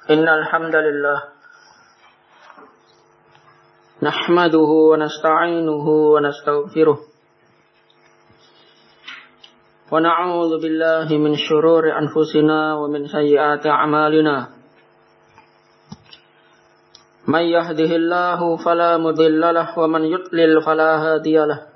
Innal hamdalillah nahmaduhu wa nasta'inuhu wa nastaghfiruh wa na'udzu billahi min shururi anfusina wa min sayyiati a'malina. May yahdihillahu fala mudilla lahu wa man yudlil fala hadiya lahu.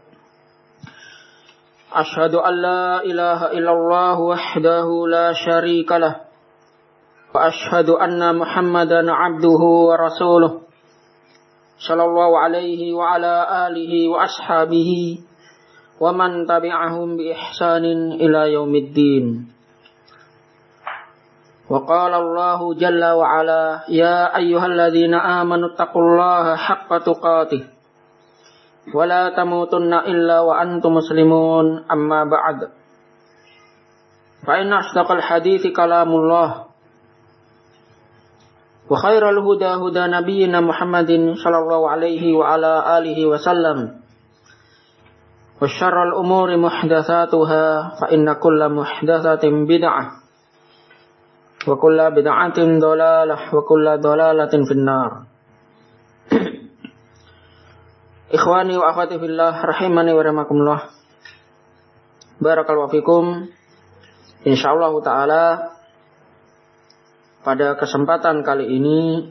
Ashhadu an la ilaha illallah wahdahu la syarika lahu wa ashhadu anna Muhammadan abduhu wa rasuluh sallallahu alaihi wa ala alihi wa ashabihi wa man tabi'ahum bi ihsanin ila yaumiddin. Wa qala Allahu jalla wa ala ya ayyuhalladzina amanu taqullaha haqqa tuqatih wa la tamutunna illa wa antum muslimun, amma ba'd. Fa inna asdaqal hadithi kalamullah wa khairal huda huda nabiyyina Muhammadin sallallahu alaihi wa ala alihi wa sallam wa syarrul umuri muhdatsatuha fa inna kulla muhdatsatin bid'ah wa kulla bid'atin dhalalah wa kulla dhalalatin finnar. Ikhwani wa akhwati fillah rahimani wa rahimakumullah. Barakallahu fikum. Insyaallah taala pada kesempatan kali ini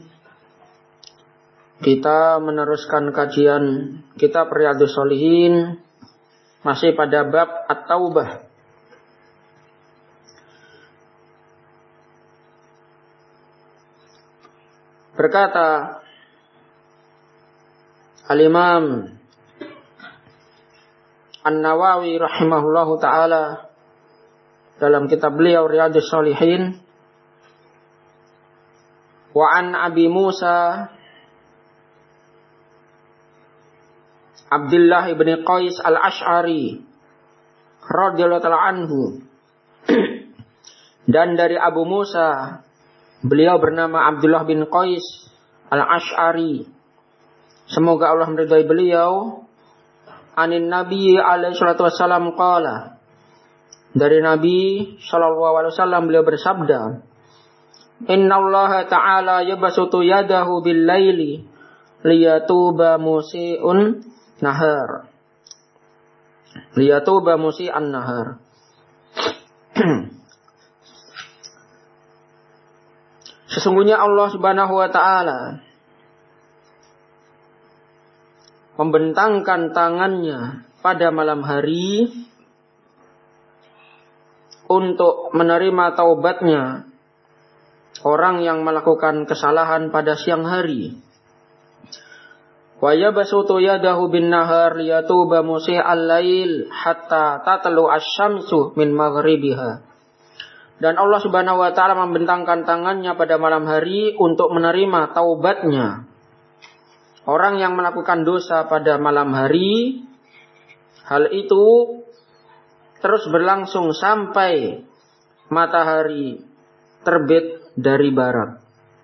kita meneruskan kajian kitab Riyadhus Shalihin masih pada bab At-Taubah. Berkata Al-Imam An-Nawawi rahimahullahu ta'ala dalam kitab beliau Riyadhus Shalihin, wa an Abi Musa Abdullah ibn Qais al-Ash'ari radhiyallahu ta'ala anhu, dan dari Abu Musa, beliau bernama Abdullah bin Qais al-Ash'ari, semoga Allah meridhai beliau, anin Nabi alaihi salatu wassalam qala, dari Nabi sallallahu alaihi wasallam beliau bersabda, innallaha ta'ala yabsutu yadahu bil laili liyatuba musii'un nahar. Liyatuba musii'an nahar. Sesungguhnya Allah Subhanahu wa ta'ala membentangkan tangannya pada malam hari untuk menerima taubatnya orang yang melakukan kesalahan pada siang hari. Wa yabsutu yadahu bin nahar liyatuba musii'al lail hatta tatlu asy-syamsu min maghribiha. Dan Allah Subhanahu wa ta'ala membentangkan tangannya pada malam hari untuk menerima taubatnya orang yang melakukan dosa pada malam hari. Hal itu terus berlangsung sampai matahari terbit dari barat.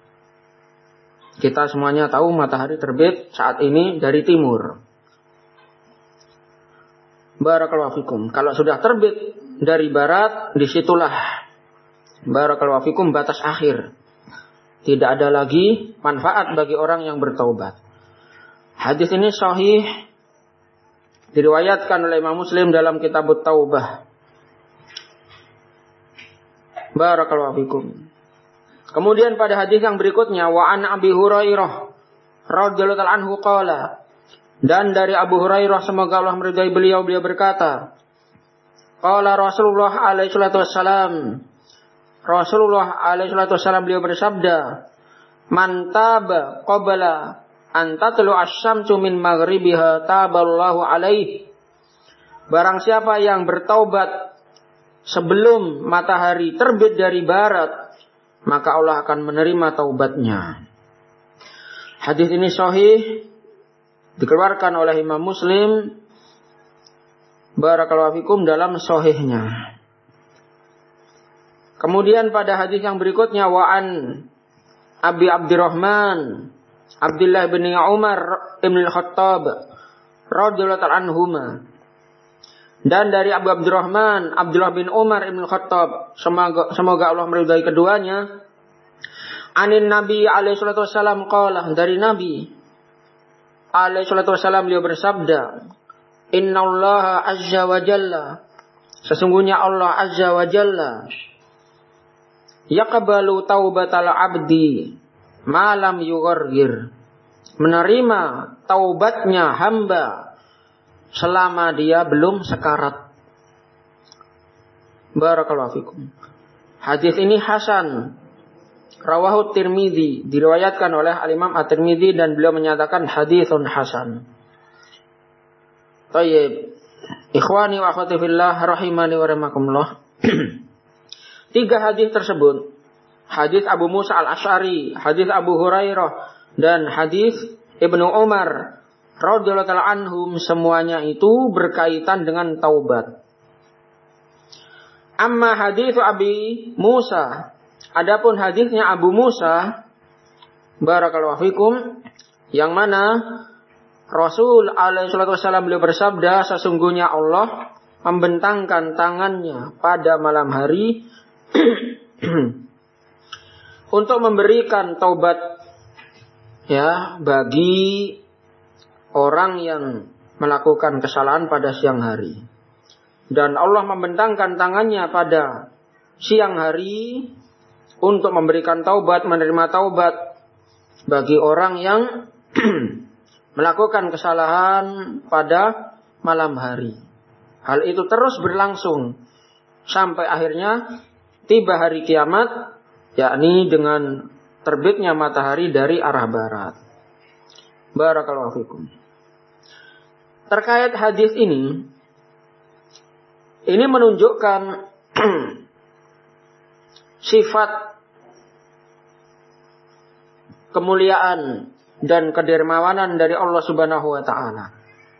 Kita semuanya tahu matahari terbit saat ini dari timur. Barakallahu fikum. Kalau sudah terbit dari barat, disitulah barakallahu fikum batas akhir. Tidak ada lagi manfaat bagi orang yang bertaubat. Hadis ini sahih, diriwayatkan oleh Imam Muslim dalam kitab At-Taubah. Barakallahu fikum. Kemudian pada hadis yang berikutnya, wa an Abi Hurairah radhiyallahu anhu qala, dan dari Abu Hurairah semoga Allah meridhai beliau berkata, qala Rasulullah alaihi salatu wassalam, Rasulullah alaihi salatu wassalam beliau bersabda, man taba qabla an tatlu asy-syamsu min maghribiha taballahu alaihi. Barang siapa yang bertaubat sebelum matahari terbit dari barat, maka Allah akan menerima taubatnya. Hadis ini sahih, dikeluarkan oleh Imam Muslim barakallahu fikum dalam sahihnya. Kemudian pada hadis yang berikutnya, wa an Abi Abdurrahman Abdullah bin Umar ibn al-Khattab radhiyallahu ta'ala anhuma, dan dari Abu Abdurrahman Abdullah bin Umar ibn al-Khattab, semoga Allah meridhai keduanya, Anin Nabi alaihi salatu wasallam qala, dari Nabi alaihi salatu wasallam beliau bersabda, Innallaha azza wa jalla, sesungguhnya Allah azza wa jalla, yaqbalu taubatal abdi ma lam yughargir, menerima taubatnya hamba selama dia belum sekarat. Barakallahu fikum. Hadis ini hasan. Rawahu Tirmidzi, diriwayatkan oleh Al-Imam At-Tirmidzi dan beliau menyatakan haditsun hasan. Tayyib. Ikhwani wa akhwati fillah rahimani wa rahimakumullah. 3 hadis tersebut, hadis Abu Musa Al-Asy'ari, hadis Abu Hurairah dan hadis Ibnu Umar radhiyallahu ta'ala anhum, semuanya itu berkaitan dengan taubat. Amma hadis Abi Musa, adapun hadisnya Abu Musa, barakallahu fikum, yang mana Rasul alaihi salatu wasallam beliau bersabda, sesungguhnya Allah membentangkan tangannya pada malam hari untuk memberikan taubat ya bagi orang yang melakukan kesalahan pada siang hari. Dan Allah membentangkan tangannya pada siang hari untuk memberikan taubat, menerima taubat bagi orang yang melakukan kesalahan pada malam hari. Hal itu terus berlangsung sampai akhirnya tiba hari kiamat, yakni dengan terbitnya matahari dari arah barat. Barakallahu fikum. Terkait hadis ini menunjukkan sifat kemuliaan dan kedermawanan dari Allah Subhanahu wa taala.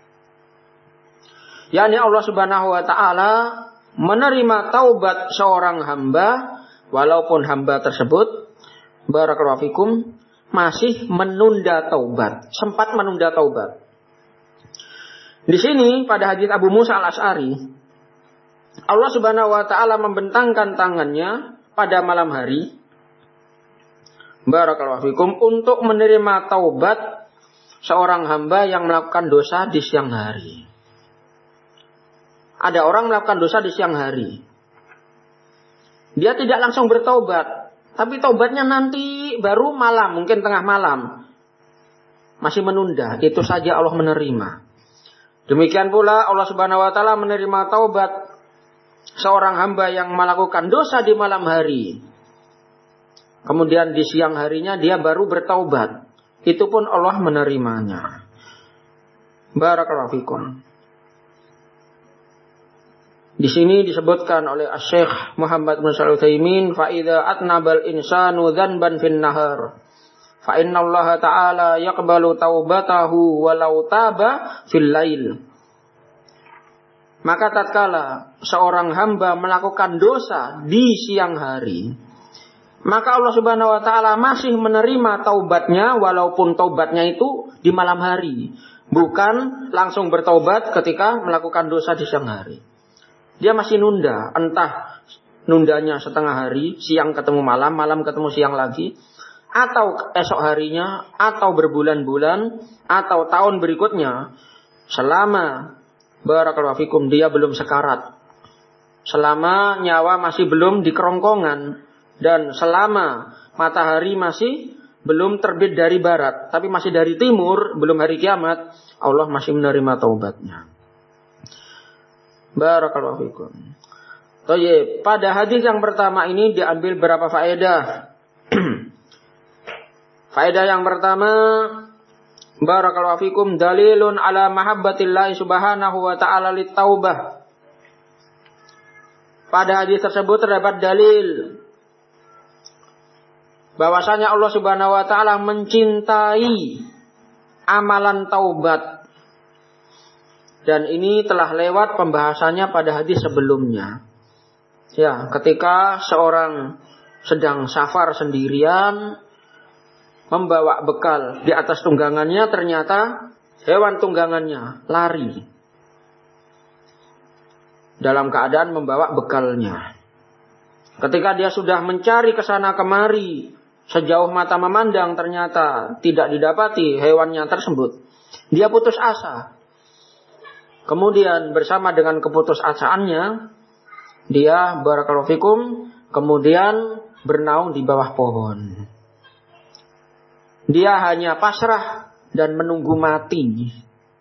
yakni Allah Subhanahu wa taala menerima taubat seorang hamba walaupun hamba tersebut barakallahu fikum masih menunda taubat, sempat menunda taubat. Di sini pada hadis Abu Musa Al-Asy'ari, Allah Subhanahu wa taala membentangkan tangannya pada malam hari barakallahu fikum untuk menerima taubat seorang hamba yang melakukan dosa di siang hari. Ada orang melakukan dosa di siang hari. Dia tidak langsung bertaubat, tapi taubatnya nanti baru malam, mungkin tengah malam. Masih menunda, itu saja Allah menerima. Demikian pula Allah Subhanahu wa taala menerima taubat seorang hamba yang melakukan dosa di malam hari. Kemudian di siang harinya dia baru bertaubat. Itu pun Allah menerimanya. Barakallahu fikum. Di sini disebutkan oleh Asy-Syaikh Muhammad bin Shalih Al-Utsaimin, fa idza atnabal insanu dzanban fin nahar fa innallaha ta'ala yaqbalu taubatahu walau taba fil lail. Maka tatkala seorang hamba melakukan dosa di siang hari, maka Allah Subhanahu wa taala masih menerima taubatnya walaupun taubatnya itu di malam hari, bukan langsung bertaubat ketika melakukan dosa di siang hari. Dia masih nunda, entah nundanya setengah hari, siang ketemu malam, malam ketemu siang lagi, atau esok harinya, atau berbulan-bulan, atau tahun berikutnya, selama barakallahu fikum dia belum sekarat, selama nyawa masih belum di kerongkongan, dan selama matahari masih belum terbit dari barat, tapi masih dari timur, belum hari kiamat, Allah masih menerima taubatnya. Barakallahu fikum. Baik, pada hadis yang pertama ini diambil berapa faedah? Faedah yang pertama, barakallahu fikum, dalilun ala mahabbatillahi subhanahu wa ta'ala lit-taubah. Pada hadis tersebut terdapat dalil bahwasanya Allah Subhanahu wa taala mencintai amalan taubat. Dan ini telah lewat pembahasannya pada hadis sebelumnya. Ya, ketika seorang sedang safar sendirian, membawa bekal di atas tunggangannya, ternyata hewan tunggangannya lari. Dalam keadaan membawa bekalnya. Ketika dia sudah mencari ke sana kemari, sejauh mata memandang ternyata tidak didapati hewannya tersebut, dia putus asa. Kemudian bersama dengan keputusasaannya, dia barakallahu fikum kemudian bernaung di bawah pohon. Dia hanya pasrah dan menunggu mati.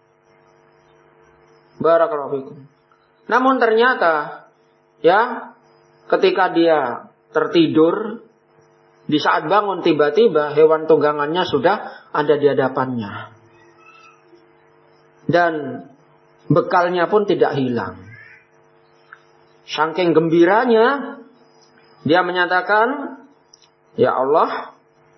Barakallahu fikum. Namun ternyata ya, ketika dia tertidur, di saat bangun tiba-tiba hewan tunggangannya sudah ada di hadapannya. Dan bekalnya pun tidak hilang. Saking gembiranya, dia menyatakan, "Ya Allah,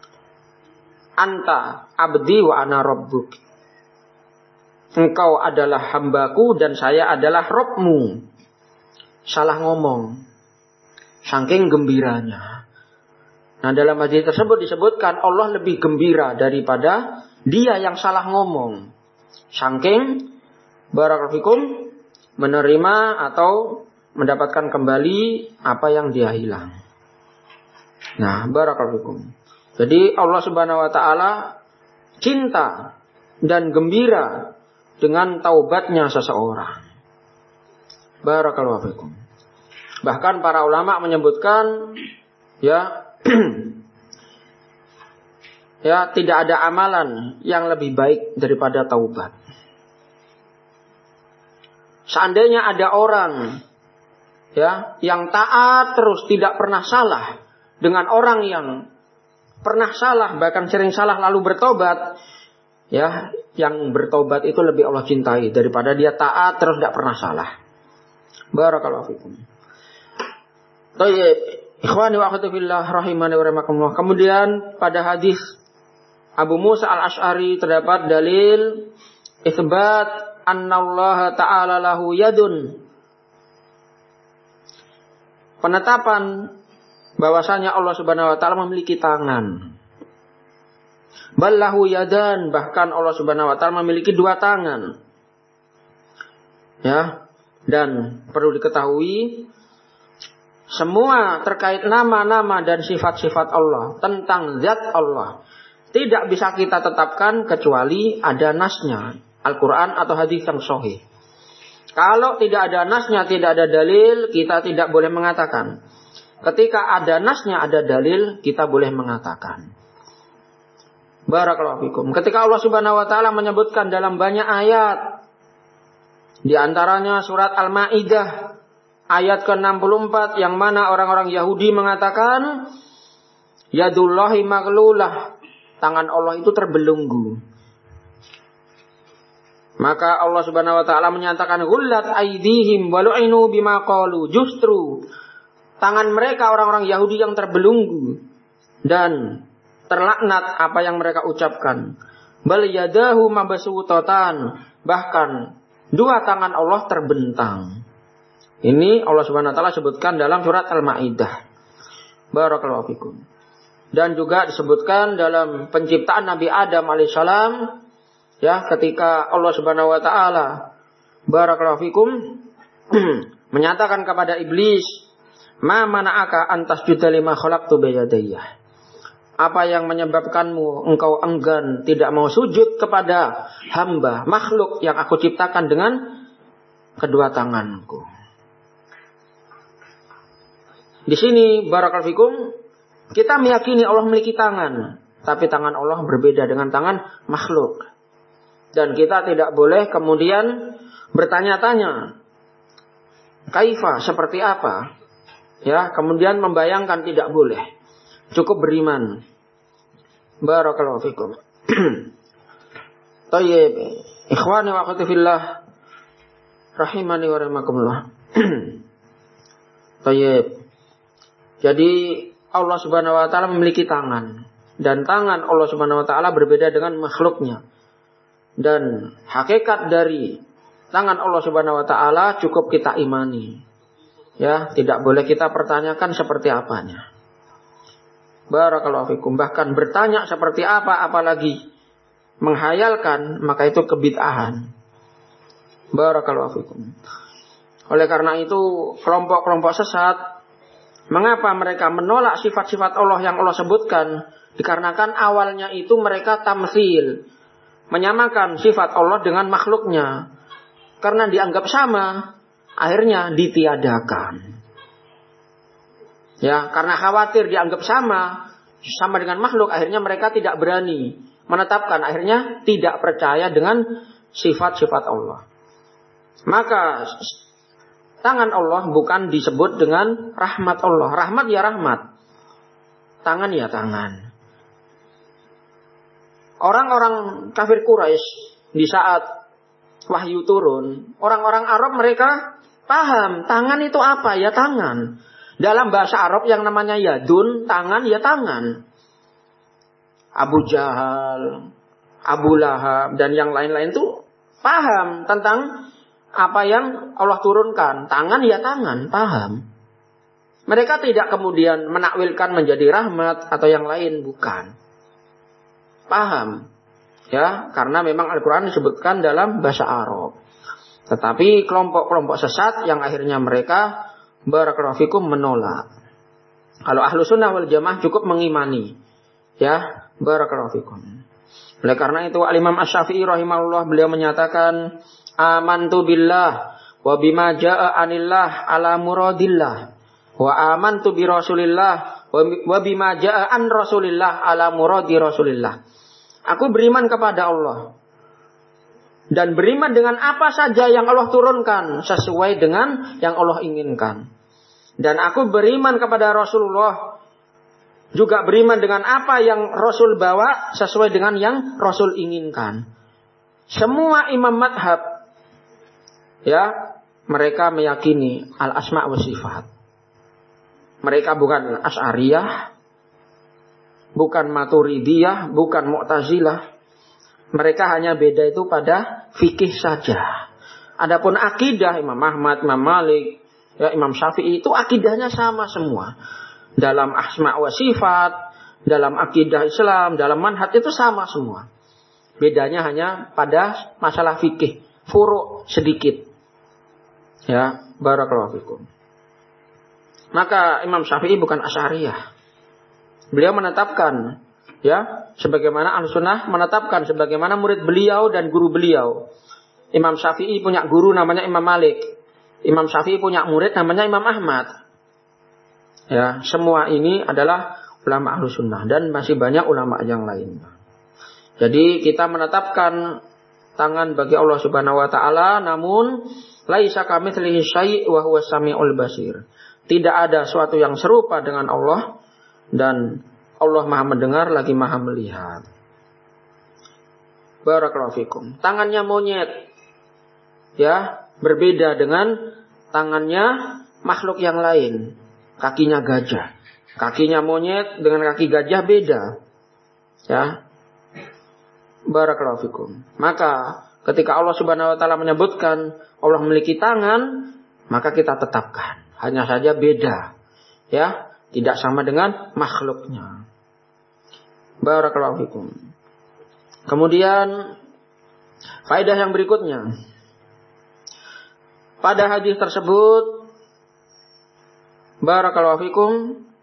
Anta abdi wa ana rabbuk." Engkau adalah hambaku dan saya adalah Rabbmu. Salah ngomong. Saking gembiranya. Nah, dalam hadis tersebut disebutkan Allah lebih gembira daripada dia yang salah ngomong. Saking barakallahu fikum menerima atau mendapatkan kembali apa yang dia hilang. Nah, barakallahu fikum. Jadi Allah Subhanahu wa taala cinta dan gembira dengan taubatnya seseorang. Barakallahu fikum. Bahkan para ulama menyebutkan ya ya, tidak ada amalan yang lebih baik daripada taubat. Seandainya ada orang ya yang taat terus tidak pernah salah dengan orang yang pernah salah bahkan sering salah lalu bertobat, ya, yang bertobat itu lebih Allah cintai daripada dia taat terus tidak pernah salah. Barakallahu fikum. Baik, ikhwani wa akhwati fillah rahimani wa rahimakumullah. Kemudian pada hadis Abu Musa al-Asy'ari terdapat dalil isbat annallaha ta'ala lahu yadun. Penetapan bahwasanya Allah Subhanahu wa taala memiliki tangan. Ballahu yadan, bahkan Allah Subhanahu wa taala memiliki dua tangan. Ya, dan perlu diketahui semua terkait nama-nama dan sifat-sifat Allah, tentang zat Allah, tidak bisa kita tetapkan kecuali ada nasnya, Al-Quran atau hadis yang sahih. Kalau tidak ada nasnya, tidak ada dalil, kita tidak boleh mengatakan. Ketika ada nasnya, ada dalil, kita boleh mengatakan. Barakallahu fikum. Ketika Allah Subhanahu wa taala menyebutkan dalam banyak ayat, di antaranya surat Al-Maidah ayat ke-64 yang mana orang-orang Yahudi mengatakan yadullahi maglulah, tangan Allah itu terbelenggu. Maka Allah Subhanahu wa taala menyatakan ghullat aydihim wa lu'inu bima qalu, justru tangan mereka orang-orang Yahudi yang terbelenggu dan terlaknat apa yang mereka ucapkan. Bal yadahu mabsutatan, bahkan dua tangan Allah terbentang. Ini Allah Subhanahu wa taala sebutkan dalam surat Al-Maidah. Barakallahu fikum. Dan juga disebutkan dalam penciptaan Nabi Adam alaihissalam, ya, ketika Allah Subhanahu wa taala barakallahu fikum menyatakan kepada iblis, "Ma mana'aka an tasjuda lima khalaqtu bi yadayya?" Apa yang menyebabkanmu engkau enggan tidak mau sujud kepada hamba makhluk yang aku ciptakan dengan kedua tanganku? Di sini barakallahu fikum kita meyakini Allah memiliki tangan, tapi tangan Allah berbeda dengan tangan makhluk. Dan kita tidak boleh kemudian bertanya-tanya, kaifa, seperti apa? Ya, kemudian membayangkan tidak boleh. Cukup beriman. Barakallahu fikum. Tayyib. Ikhwani wa akhwati fillah rahimani wa rahimakumullah. Tayyib. Jadi Allah Subhanahu wa taala memiliki tangan, dan tangan Allah Subhanahu wa taala berbeda dengan makhluknya. Dan hakikat dari tangan Allah Subhanahu wa taala cukup kita imani. Ya, tidak boleh kita pertanyakan seperti apanya. Barakallahu fikum. Bahkan bertanya seperti apa, apalagi menghayalkan, maka itu kebid'ahan. Barakallahu fikum. Oleh karena itu, kelompok-kelompok sesat, mengapa mereka menolak sifat-sifat Allah yang Allah sebutkan Dikarenakan awalnya itu mereka tamtsil, menyamakan sifat Allah dengan makhluknya. Karena dianggap sama, akhirnya ditiadakan. Ya, karena khawatir dianggap sama dengan makhluk, akhirnya mereka tidak berani menetapkan, akhirnya tidak percaya dengan sifat-sifat Allah. Maka tangan Allah bukan disebut dengan rahmat Allah. Rahmat ya rahmat, tangan ya tangan. Orang-orang kafir Quraisy di saat wahyu turun, orang-orang Arab mereka paham tangan itu apa, ya tangan. Dalam bahasa Arab yang namanya yadun, tangan ya tangan. Abu Jahal, Abu Lahab dan yang lain-lain itu paham tentang apa yang Allah turunkan. Tangan ya tangan, paham. Mereka tidak kemudian menakwilkan menjadi rahmat atau yang lain, bukan. Paham. Ya, karena memang Al-Quran disebutkan dalam bahasa Arab. Tetapi kelompok-kelompok sesat yang akhirnya mereka barakallahu fikum menolak. Kalau ahlu sunnah wal jamaah cukup mengimani. Ya, barakallahu fikum. Oleh karena itu Al-Imam Asy-Syafi'i rahimahullah beliau menyatakan, amantu billah wa bima jaa anillah ala muradillah wa amantu bi rasulillah wa bima jaa an rasulillah ala muradi rasulillah. Aku beriman kepada Allah dan beriman dengan apa saja yang Allah turunkan sesuai dengan yang Allah inginkan. Dan aku beriman kepada Rasulullah, juga beriman dengan apa yang Rasul bawa sesuai dengan yang Rasul inginkan. Semua imam madhab, ya, mereka meyakini al-asma' wa sifat. Mereka bukan Asy'ariyah, bukan Maturidiyah, bukan Mu'tazilah. Mereka hanya beda itu pada fikih saja. Adapun akidah Imam Ahmad, Imam Malik, ya, Imam Syafi'i itu akidahnya sama semua. Dalam asma' wa sifat, dalam akidah Islam, dalam manhaj itu sama semua. Bedanya hanya pada masalah fikih, furu' sedikit. Ya, barakallahu fikum. Maka Imam Syafi'i bukan Asy'ariyah. Beliau menetapkan, ya, sebagaimana Ahlussunnah menetapkan sebagaimana murid beliau dan guru beliau. Imam Syafi'i punya guru namanya Imam Malik. Imam Syafi'i punya murid namanya Imam Ahmad. Ya, semua ini adalah ulama Ahlussunnah dan masih banyak ulama yang lain. Jadi kita menetapkan tangan bagi Allah Subhanahu wa taala, namun laisa kamitslihi syai' wa huwas samiul basir. Tidak ada suatu yang serupa dengan Allah dan Allah Maha mendengar lagi Maha melihat. Barakallahu fikum. Tangannya monyet, ya, berbeda dengan tangannya makhluk yang lain. Kakinya gajah. Kakinya monyet dengan kaki gajah beda. Ya. Barakallahu fikum. Maka ketika Allah Subhanahu wa taala menyebutkan Allah memiliki tangan, maka kita tetapkan. Hanya saja beda. Ya, tidak sama dengan makhluknya. Barakallahu fikum. Kemudian faedah yang berikutnya. Pada hadis tersebut, barakallahu fikum,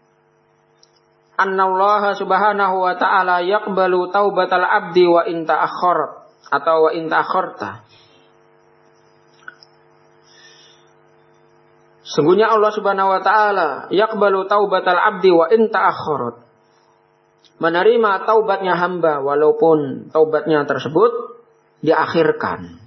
annallaha subhanahu wa ta'ala yaqbalu taubatal abdi wa in ta'akhkharat atau wa in ta'akhkharta. Sungguhnya Allah Subhanahu wa taala yaqbalu taubatal abdi wa in ta'akhkharat. Menerima taubatnya hamba walaupun taubatnya tersebut diakhirkan.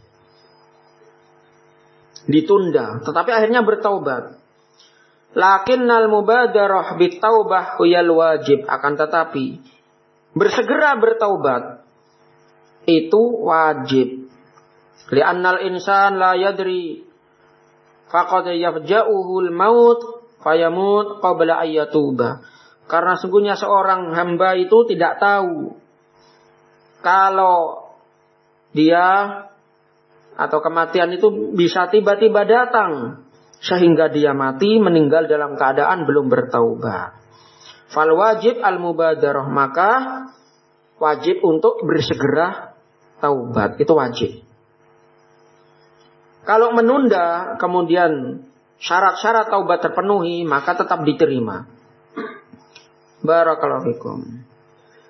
Ditunda, tetapi akhirnya bertaubat. Lakinnal mubadarah bitaubah huyal wajib, akan tetapi bersegera bertaubat itu wajib. Li'annal insan la yadri faqad yafja'uhul maut fayamut qabla ayyatuba. Karena sungguhnya seorang hamba itu tidak tahu kalau dia atau kematian itu bisa tiba-tiba datang sehingga dia mati meninggal dalam keadaan belum bertaubat. Fal wajib al mubadarah, maka wajib untuk bersegera taubat, itu wajib. Kalau menunda kemudian syarat-syarat taubat terpenuhi, maka tetap diterima. Barakallahu fikum.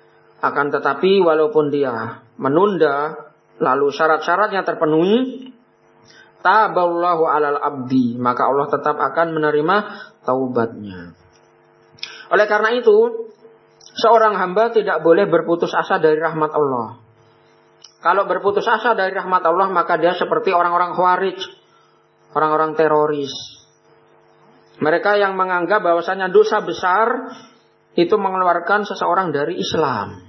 Akan tetapi walaupun dia menunda, lalu syarat-syaratnya terpenuhi, taballahu alal abdi, maka Allah tetap akan menerima taubatnya. Oleh karena itu, seorang hamba tidak boleh berputus asa dari rahmat Allah. Kalau berputus asa dari rahmat Allah, maka dia seperti orang-orang khawarij, orang-orang teroris. Mereka yang menganggap bahwasanya dosa besar itu mengeluarkan seseorang dari Islam.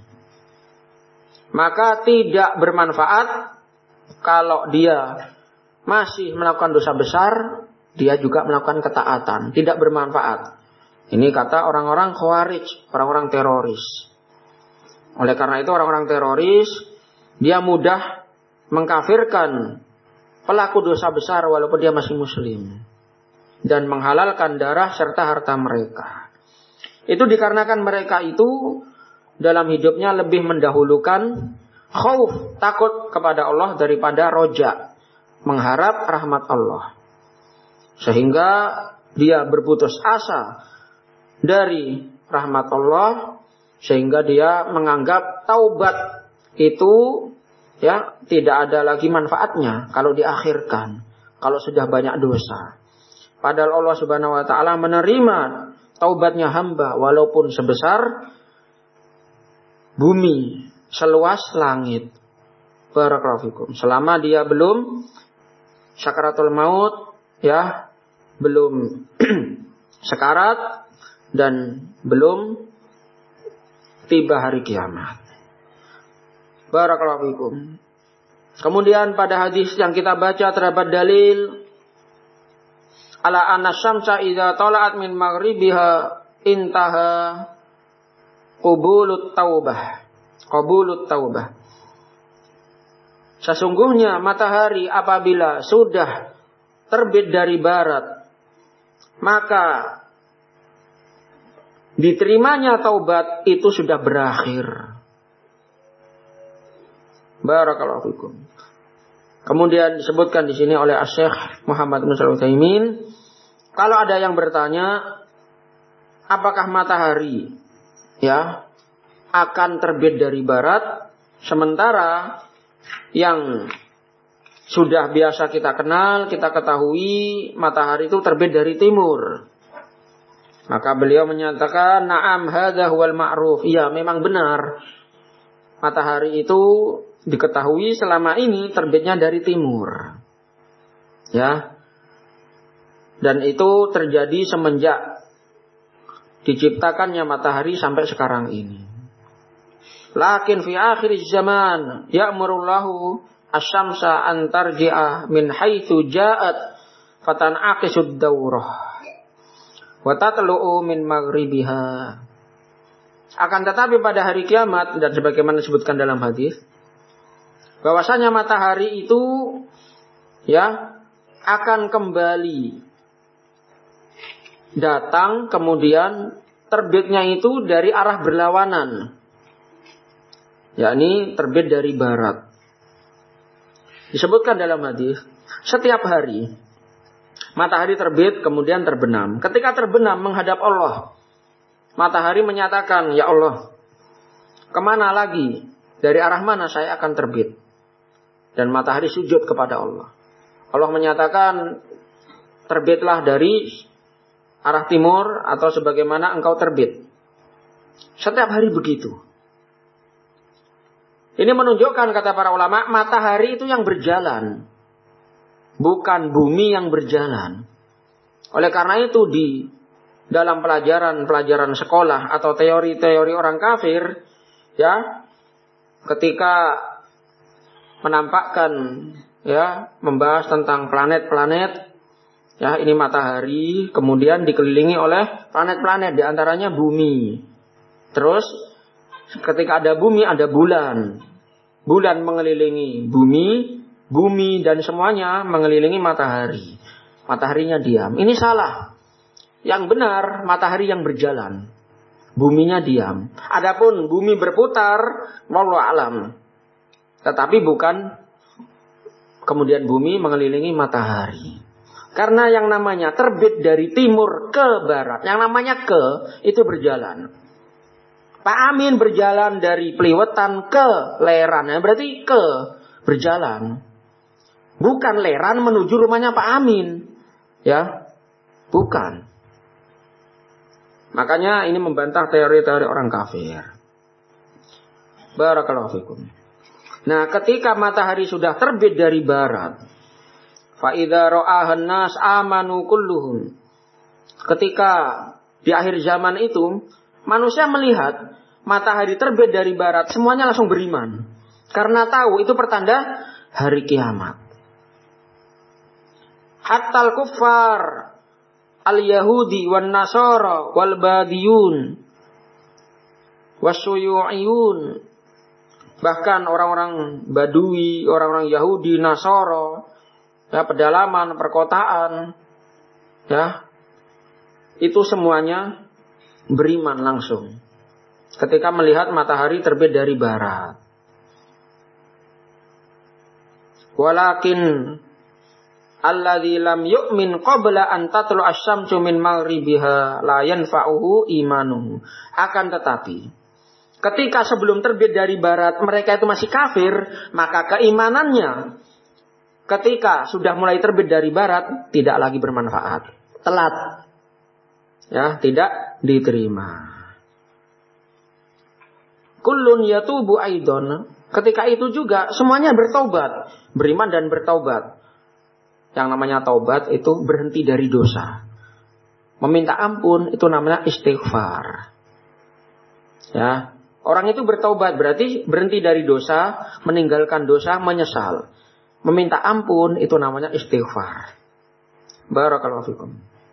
Maka tidak bermanfaat kalau dia masih melakukan dosa besar, dia juga melakukan ketaatan. Tidak bermanfaat. Ini kata orang-orang khawarij, orang-orang teroris. Oleh karena itu orang-orang teroris, dia mudah mengkafirkan pelaku dosa besar walaupun dia masih muslim. Dan menghalalkan darah serta harta mereka. Itu dikarenakan mereka itu dalam hidupnya lebih mendahulukan khauf, takut kepada Allah daripada roja, mengharap rahmat Allah. Sehingga dia berputus asa dari rahmat Allah, sehingga dia menganggap taubat itu ya tidak ada lagi manfaatnya kalau diakhirkan, kalau sudah banyak dosa. Padahal Allah Subhanahu wa taala menerima taubatnya hamba walaupun sebesar bumi, seluas langit. Barakallahu fikum. Selama dia belum sakaratul maut, ya, belum sekarat dan belum tiba hari kiamat. Barakallahu fikum. Kemudian pada hadis yang kita baca terdapat dalil ala anna syamsa idza tala'at min maghribiha intaha qabulut taubah. Qabulut taubah. Sesungguhnya matahari apabila sudah terbit dari barat, maka diterimanya taubat itu sudah berakhir. Barakallahu fikum. Kemudian disebutkan di sini oleh Asy-Syaikh Muhammad bin Shalih Al-Utsaimin, kalau ada yang bertanya, apakah matahari ya akan terbit dari barat, sementara yang sudah biasa kita kenal, kita ketahui matahari itu terbit dari timur. Maka beliau menyatakan, na'am hadza huwal ma'ruf. Iya, memang benar. Matahari itu diketahui selama ini terbitnya dari timur. Ya. Dan itu terjadi semenjak diciptakannya matahari sampai sekarang ini. Lakin fi akhir zaman ya'murullahu asy-syamsa an tarji'a min haitsu ja'at fatan'aqisud daurah wa tatlu'u min maghribiha. Akan tetapi pada hari kiamat, dan sebagaimana disebutkan dalam hadis, bahwasanya matahari itu ya akan kembali datang, kemudian terbitnya itu dari arah berlawanan, yakni terbit dari barat. Disebutkan dalam hadis, setiap hari matahari terbit kemudian terbenam. Ketika terbenam menghadap Allah, matahari menyatakan, ya Allah, kemana lagi? Dari arah mana saya akan terbit? Dan matahari sujud kepada Allah. Allah menyatakan, terbitlah dari arah timur atau sebagaimana engkau terbit. Setiap hari begitu. Ini menunjukkan, kata para ulama, matahari itu yang berjalan, bukan bumi yang berjalan. Oleh karena itu di dalam pelajaran sekolah atau teori-teori orang kafir, ya, ketika menampakkan, ya, membahas tentang planet-planet, ya, ini matahari, kemudian dikelilingi oleh planet-planet, diantaranya bumi. Terus ketika ada bumi, ada bulan. Bulan mengelilingi bumi, bumi dan semuanya mengelilingi matahari. Mataharinya diam. Ini salah. Yang benar, matahari yang berjalan, buminya diam. Adapun bumi berputar, wallahu alam. Tetapi bukan kemudian bumi mengelilingi matahari. Karena yang namanya terbit dari timur ke barat, yang namanya ke, itu berjalan. Pak Amin berjalan dari Pliwetan ke Leran. Nah, berarti ke berjalan. Bukan Leran menuju rumahnya Pak Amin. Ya. Bukan. Makanya ini membantah teori-teori orang kafir. Barakallahu fikum. Nah, ketika matahari sudah terbit dari barat, fa idza ra'ahan nas amanu kulluhum. Ketika di akhir zaman itu, manusia melihat matahari terbit dari barat, semuanya langsung beriman. Karena tahu itu pertanda hari kiamat. Hatta al-kuffar al-Yahudi wan Nasara wal Badiyun wasyuyu'iyun. Bahkan orang-orang Badui, orang-orang Yahudi, Nasara, ya, pedalaman, perkotaan, ya, itu semuanya beriman langsung ketika melihat matahari terbit dari barat. Walakin alladzi lam yu'min qabla an tatlu asy-syamsu min maghribiha la yanfa'uhu imanuhu. Akan tetapi, ketika sebelum terbit dari barat mereka itu masih kafir, maka keimanannya ketika sudah mulai terbit dari barat tidak lagi bermanfaat. Telat. Ya, tidak diterima. Kullun yatubu aidon. Ketika itu juga semuanya bertaubat, beriman dan bertaubat. Yang namanya taubat itu berhenti dari dosa. Meminta ampun itu namanya istighfar. Ya, orang itu bertaubat berarti berhenti dari dosa, meninggalkan dosa, menyesal. Meminta ampun itu namanya istighfar. Barakallahu fikum.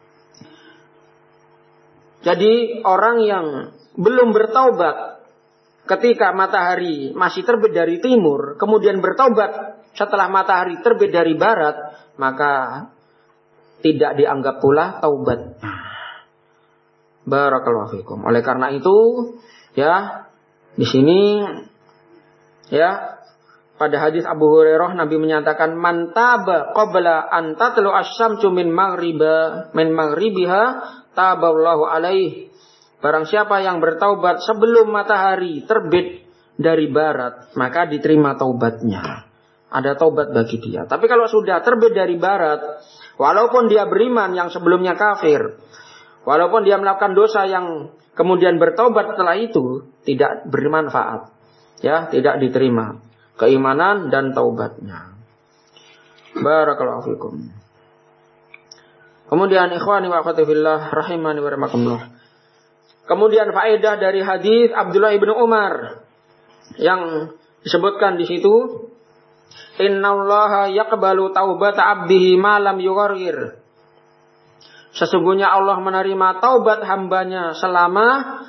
Jadi orang yang belum bertaubat ketika matahari masih terbit dari timur, kemudian bertaubat setelah matahari terbit dari barat, maka tidak dianggap pula taubat. Barakallahu fikum. Oleh karena itu, ya, di sini, ya, pada hadis Abu Hurairah Nabi menyatakan man taba qabla an tatlu asy-syamsu min maghribiha taballahu alaihi. Barang siapa yang bertaubat sebelum matahari terbit dari barat, maka diterima taubatnya. Ada taubat bagi dia. Tapi kalau sudah terbit dari barat, walaupun dia beriman yang sebelumnya kafir, walaupun dia melakukan dosa yang kemudian bertaubat setelah itu, tidak bermanfaat. Ya, tidak diterima keimanan dan taubatnya. Barakallahu fikum. Kemudian ikhwani wa akhwati fillah rahimani wa rahimakumullah. Kemudian faedah dari hadis Abdullah ibnu Umar yang disebutkan di situ, innallaha yaqbalu taubata 'abdihi ma lam yughargir. Sesungguhnya Allah menerima taubat hambanya selama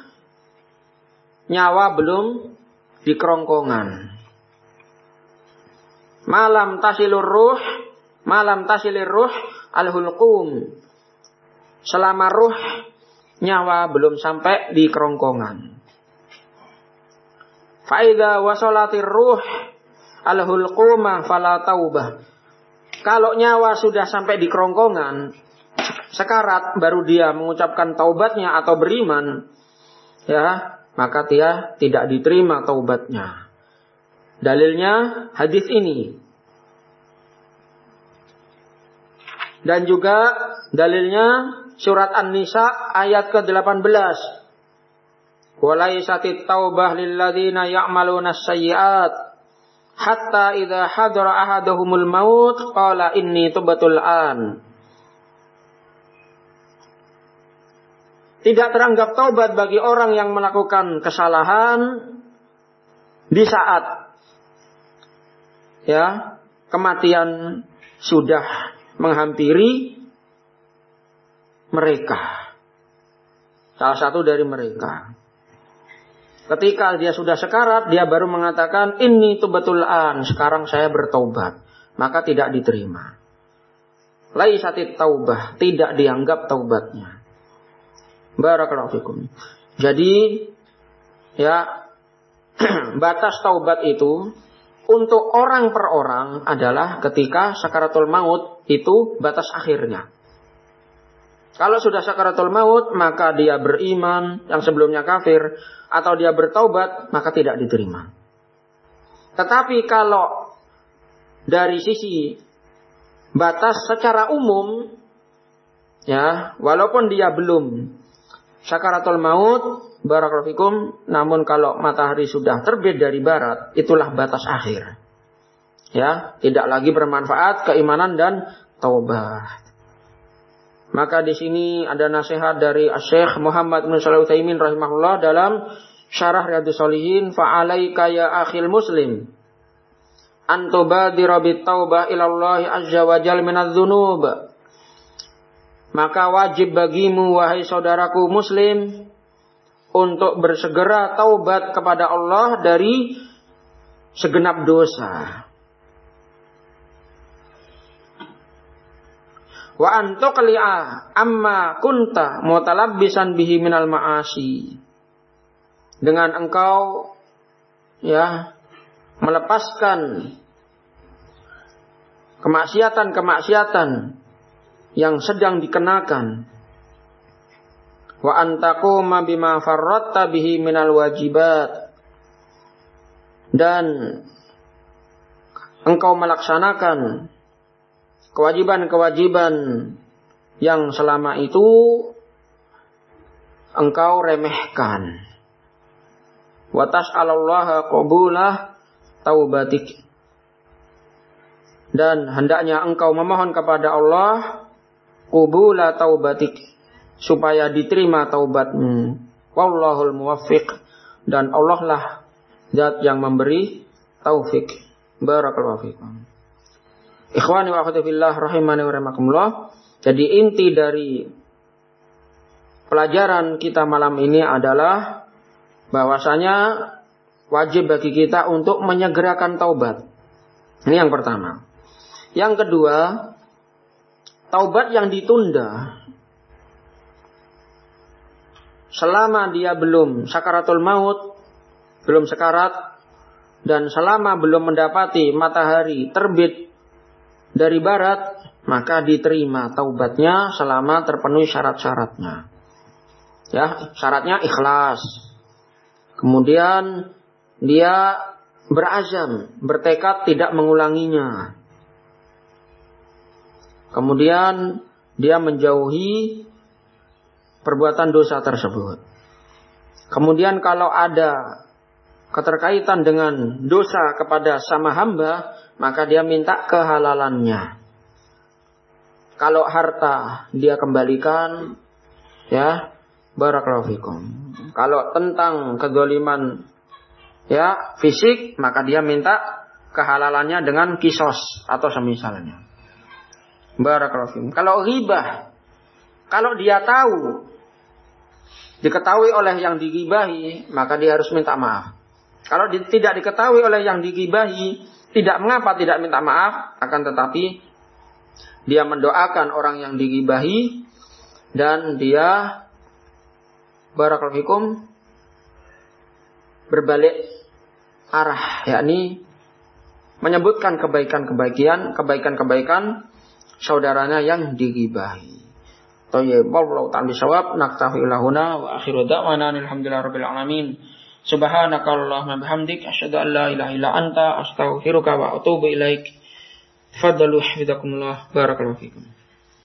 nyawa belum di kerongkongan. Malam tasilir ruh al-hulqum. Selama ruh nyawa belum sampai di kerongkongan. Fa idza wasalatir ruh al-hulquma fala taubah. Kalau nyawa sudah sampai di kerongkongan, sekarat, baru dia mengucapkan taubatnya atau beriman, ya, maka dia tidak diterima taubatnya. Dalilnya hadis ini. Dan juga dalilnya surat An-Nisa ayat ke-18. Walaisatit taubah lilladzina ya'maluna as-sayyi'at hatta idza hadara ahaduhumul maut qala inni tubatul an. Tidak teranggap taubat bagi orang yang melakukan kesalahan di saat, ya, kematian sudah menghampiri mereka. Salah satu dari mereka. Ketika dia sudah sekarat, dia baru mengatakan, ini tubatul an, sekarang saya bertaubat. Maka tidak diterima. Laisatit taubah, tidak dianggap taubatnya. Barakallahu fikum. Jadi, ya, batas taubat itu untuk orang per orang adalah ketika sakaratul maut itu batas akhirnya. Kalau sudah sakaratul maut, maka dia beriman yang sebelumnya kafir, atau dia bertaubat, maka tidak diterima. Tetapi kalau dari sisi batas secara umum, ya, walaupun dia belum sakaratul maut, barakallahu fikum, namun kalau matahari sudah terbit dari barat, itulah batas akhir. Ya, tidak lagi bermanfaat keimanan dan taubat. Maka di sini ada nasihat dari Syekh Muhammad bin Shalih Al-Utsaimin rahimahullah dalam Syarah Riyadhus Shalihin, fa'alaika ya akhil muslim an tubadira bit taubah ila Allah azza wa jalla minadz-dzunub. Maka wajib bagimu wahai saudaraku muslim untuk bersegera taubat kepada Allah dari segenap dosa. Wa antuqli'a amma kunta mutalabbisan bihi minal ma'asi. Dengan engkau ya melepaskan kemaksiatan-kemaksiatan yang sedang dikenakan. Wa antaquma bima farratta bihi minal wajibat. Dan engkau melaksanakan kewajiban-kewajiban yang selama itu engkau remehkan. Wa tas'alallaha qabulah taubatik. Dan hendaknya engkau memohon kepada Allah qabula taubatik, supaya diterima taubatmu. Wallahul muwaffiq, dan Allah lah zat yang memberi taufik. Barakallahu fikum. Ikhwani wa akhwati fillah rahimani wa rahimakumullah. Jadi inti dari pelajaran kita malam ini adalah bahwasanya wajib bagi kita untuk menyegerakan taubat. Ini yang pertama. Yang kedua, taubat yang ditunda selama dia belum sakaratul maut, belum sekarat, dan selama belum mendapati matahari terbit dari barat, maka diterima taubatnya selama terpenuhi syarat-syaratnya. Ya, syaratnya ikhlas. Kemudian dia berazam, bertekad tidak mengulanginya. Kemudian dia menjauhi perbuatan dosa tersebut. Kemudian kalau ada keterkaitan dengan dosa kepada sama hamba, maka dia minta kehalalannya. Kalau harta dia kembalikan, ya, barakallahu fikum. Kalau tentang kezaliman ya fisik, maka dia minta kehalalannya dengan kisos atau semisalnya. Barakallahu fikum. Kalau ghibah, kalau dia tahu, diketahui oleh yang digibahi, maka dia harus minta maaf. Kalau tidak diketahui oleh yang digibahi, tidak mengapa tidak minta maaf, akan tetapi dia mendoakan orang yang digibahi dan dia barakallahu fikum berbalik arah, yakni menyebutkan kebaikan-kebaikan saudaranya yang digibahi. Thayyib, wallahu ta'ala bisawab. Naktafi ilahuna wa akhiru da'wana alhamdulillahirabbil alamin. Subhanakallahumma bihamdik asyhadu an la ilaha illa anta astaghfiruka wa atubu ilaik. Tafaddalu hafizakumullah. Barakallahu fikum.